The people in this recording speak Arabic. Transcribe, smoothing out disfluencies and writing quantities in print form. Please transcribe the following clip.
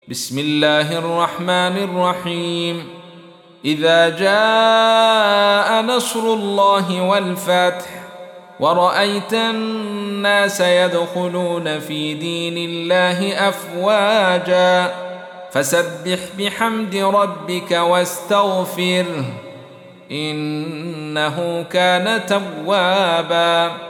بسم الله الرحمن الرحيم. إذا جاء نصر الله والفتح ورأيت الناس يدخلون في دين الله أفواجا فسبح بحمد ربك واستغفره إنه كان توابا.